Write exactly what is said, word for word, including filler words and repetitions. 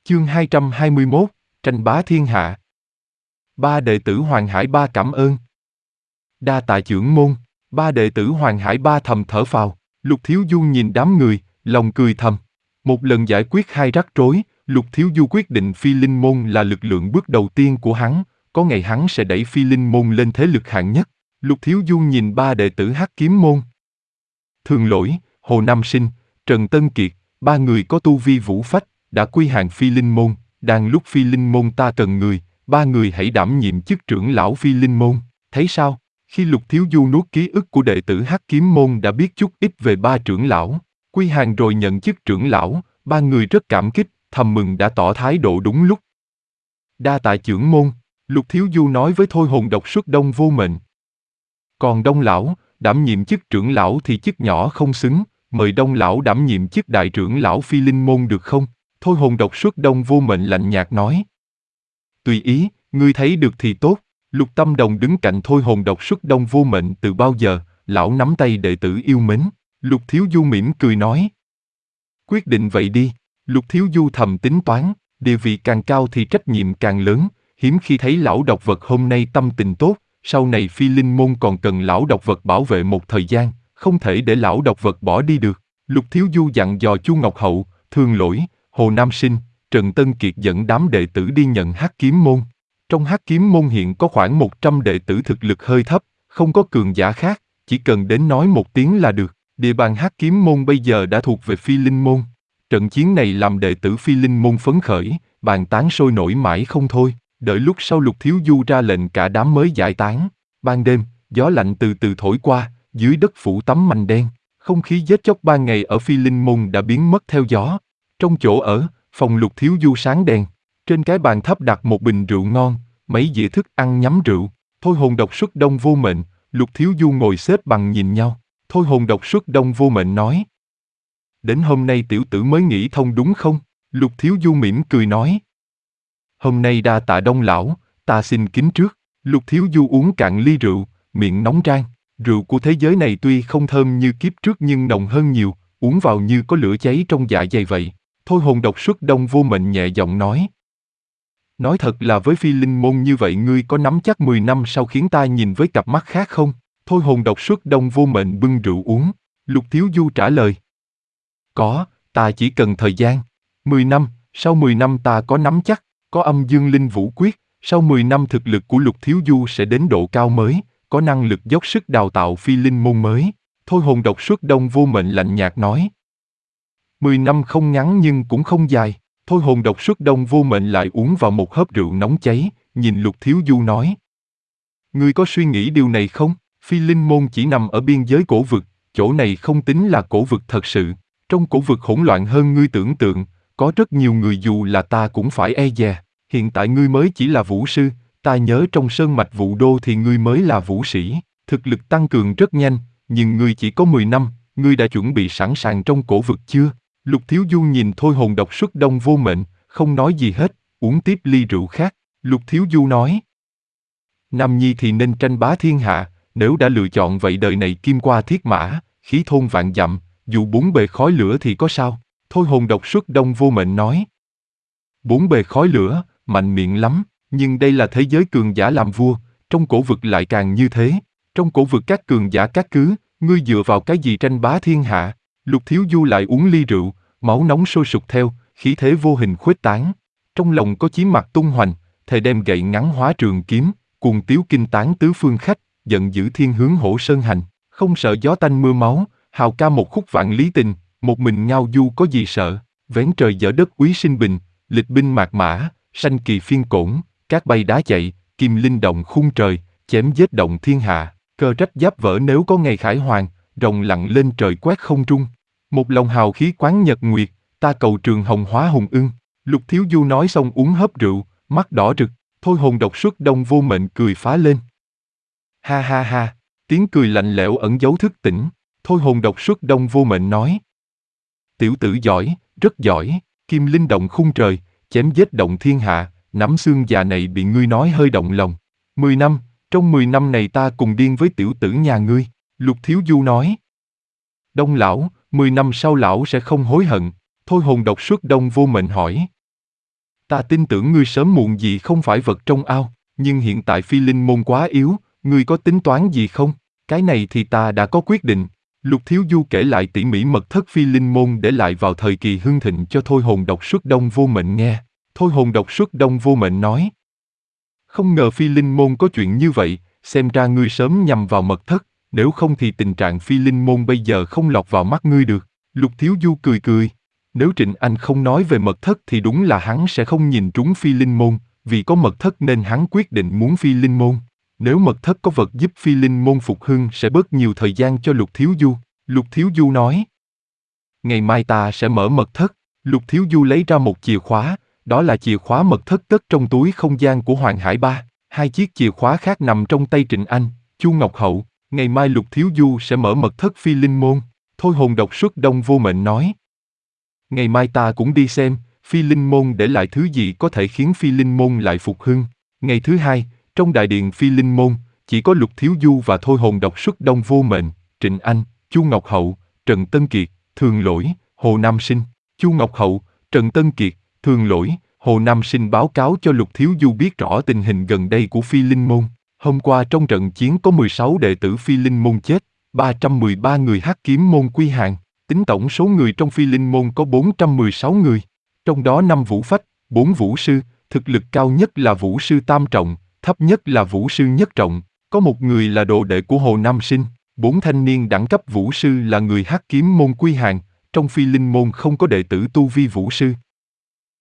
Chương hai trăm hai mươi mốt, tranh bá thiên hạ. Ba đệ tử Hoàng Hải Ba cảm ơn. Đa tạ chưởng môn. Ba đệ tử Hoàng Hải Ba thầm thở phào. Lục Thiếu Du nhìn đám người, lòng cười thầm. Một lần giải quyết hai rắc rối, Lục Thiếu Du quyết định Phi Linh môn là lực lượng bước đầu tiên của hắn, có ngày hắn sẽ đẩy Phi Linh môn lên thế lực hạng nhất. Lục Thiếu Du nhìn ba đệ tử Hắc Kiếm môn. Thường Lỗi, Hồ Nam Sinh, Trần Tân Kiệt, ba người có tu vi vũ phách, đã quy hàng Phi Linh môn. Đang lúc Phi Linh môn ta cần người, ba người hãy đảm nhiệm chức trưởng lão Phi Linh môn. Thấy sao? Khi Lục Thiếu Du nuốt ký ức của đệ tử Hắc Kiếm môn đã biết chút ít về ba trưởng lão, quy hàng rồi nhận chức trưởng lão, ba người rất cảm kích, thầm mừng đã tỏ thái độ đúng lúc. Đa tạ trưởng môn, Lục Thiếu Du nói với Thôi Hồn độc xuất Đông Vô Mệnh. Còn Đông lão, đảm nhiệm chức trưởng lão thì chức nhỏ không xứng, mời Đông lão đảm nhiệm chức đại trưởng lão Phi Linh môn được không? Thôi Hồn độc xuất Đông Vô Mệnh lạnh nhạt nói. Tùy ý, ngươi thấy được thì tốt. Lục Tâm Đồng đứng cạnh Thôi Hồn độc xuất Đông Vô Mệnh từ bao giờ, lão nắm tay đệ tử yêu mến. Lục Thiếu Du mỉm cười nói. Quyết định vậy đi. Lục Thiếu Du thầm tính toán, địa vị càng cao thì trách nhiệm càng lớn, hiếm khi thấy lão độc vật hôm nay tâm tình tốt, sau này Phi Linh môn còn cần lão độc vật bảo vệ một thời gian, không thể để lão độc vật bỏ đi được. Lục Thiếu Du dặn dò Chu Ngọc Hậu, Thường Lỗi, Hồ Nam Sinh, Trần Tân Kiệt dẫn đám đệ tử đi nhận Hắc Kiếm môn. Trong Hắc Kiếm môn hiện có khoảng một trăm đệ tử thực lực hơi thấp, không có cường giả khác, chỉ cần đến nói một tiếng là được. Địa bàn Hắc Kiếm môn bây giờ đã thuộc về Phi Linh môn. Trận chiến này làm đệ tử Phi Linh môn phấn khởi, bàn tán sôi nổi mãi không thôi. Đợi lúc sau Lục Thiếu Du ra lệnh cả đám mới giải tán. Ban đêm, gió lạnh từ từ thổi qua, dưới đất phủ tấm mành đen. Không khí giết chóc ban ngày ở Phi Linh môn đã biến mất theo gió. Trong chỗ ở, phòng Lục Thiếu Du sáng đèn. Trên cái bàn thấp đặt một bình rượu ngon, mấy dĩa thức ăn nhắm rượu. Thôi Hồn độc xuất Đông Vô Mệnh, Lục Thiếu Du ngồi xếp bằng nhìn nhau. Thôi Hồn độc xuất Đông Vô Mệnh nói. Đến hôm nay tiểu tử mới nghĩ thông đúng không? Lục Thiếu Du mỉm cười nói. Hôm nay đa tạ Đông lão, ta xin kính trước. Lục Thiếu Du uống cạn ly rượu, miệng nóng rang. Rượu của thế giới này tuy không thơm như kiếp trước nhưng nồng hơn nhiều, uống vào như có lửa cháy trong dạ dày vậy. Thôi Hồn độc xuất Đông Vô Mệnh nhẹ giọng nói. Nói thật là với Phi Linh môn như vậy ngươi có nắm chắc mười năm sau khiến ta nhìn với cặp mắt khác không? Thôi Hồn độc xuất Đông Vô Mệnh bưng rượu uống. Lục Thiếu Du trả lời. Có, ta chỉ cần thời gian. mười năm, sau mười năm ta có nắm chắc, có âm dương linh vũ quyết, sau mười năm thực lực của Lục Thiếu Du sẽ đến độ cao mới, có năng lực dốc sức đào tạo Phi Linh môn mới. Thôi Hồn độc xuất Đông Vô Mệnh lạnh nhạt nói. Mười năm không ngắn nhưng cũng không dài. Thôi Hồn độc xuất Đông Vô Mệnh lại uống vào một hớp rượu nóng cháy, nhìn Lục Thiếu Du nói. Ngươi có suy nghĩ điều này không? Phi Linh môn chỉ nằm ở biên giới cổ vực, chỗ này không tính là cổ vực thật sự. Trong cổ vực hỗn loạn hơn ngươi tưởng tượng, có rất nhiều người dù là ta cũng phải e dè. Hiện tại ngươi mới chỉ là vũ sư, ta nhớ trong sơn mạch Vũ Đô thì ngươi mới là vũ sĩ. Thực lực tăng cường rất nhanh, nhưng ngươi chỉ có mười năm, ngươi đã chuẩn bị sẵn sàng trong cổ vực chưa? Lục Thiếu Du nhìn Thôi Hồn độc xuất Đông Vô Mệnh, không nói gì hết, uống tiếp ly rượu khác. Lục Thiếu Du nói. Nam nhi thì nên tranh bá thiên hạ, nếu đã lựa chọn vậy đời này kim qua thiết mã, khí thôn vạn dặm, dù bốn bề khói lửa thì có sao? Thôi Hồn độc xuất Đông Vô Mệnh nói. Bốn bề khói lửa, mạnh miệng lắm, nhưng đây là thế giới cường giả làm vua, trong cổ vực lại càng như thế. Trong cổ vực các cường giả các cứ, ngươi dựa vào cái gì tranh bá thiên hạ? Lục Thiếu Du lại uống ly rượu, máu nóng sôi sục theo, khí thế vô hình khuếch tán. Trong lòng có chí mặt tung hoành, thề đem gậy ngắn hóa trường kiếm, cuồng tiếu kinh tán tứ phương khách, giận dữ thiên hướng hổ sơn hành, không sợ gió tanh mưa máu, hào ca một khúc vạn lý tình, một mình ngao du có gì sợ, vén trời dỡ đất úy sinh bình, lịch binh mạc mã, sanh kỳ phiên cổn, cát bay đá chạy, kim linh động khung trời, chém giết động thiên hạ, cơ rách giáp vỡ nếu có ngày khải hoàn, rồng lặng lên trời quét không trung. Một lòng hào khí quán nhật nguyệt, ta cầu trường hồng hóa hùng ưng. Lục Thiếu Du nói xong uống hớp rượu, mắt đỏ rực. Thôi Hồn độc xuất Đông Vô Mệnh cười phá lên. Ha ha ha, tiếng cười lạnh lẽo ẩn giấu thức tỉnh. Thôi Hồn độc xuất Đông Vô Mệnh nói. Tiểu tử giỏi, rất giỏi, kim linh động khung trời, chém giết động thiên hạ, nắm xương già này bị ngươi nói hơi động lòng. Mười năm, trong mười năm này ta cùng điên với tiểu tử nhà ngươi. Lục Thiếu Du nói. Đông lão, mười năm sau lão sẽ không hối hận. Thôi Hồn độc xuất Đông Vô Mệnh hỏi. Ta tin tưởng ngươi sớm muộn gì không phải vật trong ao, nhưng hiện tại phi linh môn quá yếu, ngươi có tính toán gì không? Cái này thì ta đã có quyết định. Lục Thiếu Du kể lại tỉ mỉ mật thất phi linh môn để lại vào thời kỳ hưng thịnh cho Thôi Hồn Độc Xuất Đông Vô Mệnh nghe. Thôi Hồn Độc Xuất Đông Vô Mệnh nói: không ngờ phi linh môn có chuyện như vậy, xem ra ngươi sớm nhằm vào mật thất, nếu không thì tình trạng phi linh môn bây giờ không lọt vào mắt ngươi được. Lục Thiếu Du cười cười. Nếu Trịnh Anh không nói về mật thất thì đúng là hắn sẽ không nhìn trúng phi linh môn, vì có mật thất nên hắn quyết định muốn phi linh môn. Nếu mật thất có vật giúp phi linh môn phục hưng sẽ bớt nhiều thời gian cho Lục Thiếu Du. Lục Thiếu Du nói: ngày mai ta sẽ mở mật thất. Lục Thiếu Du lấy ra một chìa khóa, đó là chìa khóa mật thất cất trong túi không gian của Hoàng Hải Ba. Hai chiếc chìa khóa khác nằm trong tay Trịnh Anh, Chu Ngọc Hậu. Ngày mai Lục Thiếu Du sẽ mở mật thất phi linh môn. Thôi Hồn Độc Xuất Đông Vô Mệnh nói: ngày mai ta cũng đi xem, phi linh môn để lại thứ gì có thể khiến phi linh môn lại phục hưng. Ngày thứ hai, trong đại điện phi linh môn, chỉ có Lục Thiếu Du và Thôi Hồn Độc Xuất Đông Vô Mệnh, Trịnh Anh, Chu Ngọc Hậu, Trần Tân Kiệt, Thường Lỗi, Hồ Nam Sinh. Chu Ngọc Hậu, Trần Tân Kiệt, Thường Lỗi, Hồ Nam Sinh báo cáo cho Lục Thiếu Du biết rõ tình hình gần đây của phi linh môn. Hôm qua trong trận chiến có mười sáu đệ tử phi linh môn chết, ba trăm mười ba người hắc kiếm môn quy hàng. Tính tổng số người trong phi linh môn có bốn trăm mười sáu người. Trong đó năm vũ phách, bốn vũ sư, thực lực cao nhất là vũ sư tam trọng, thấp nhất là vũ sư nhất trọng. Có một người là đồ đệ của Hồ Nam Sinh. Bốn thanh niên đẳng cấp vũ sư là người hắc kiếm môn quy hàng. Trong phi linh môn không có đệ tử tu vi vũ sư.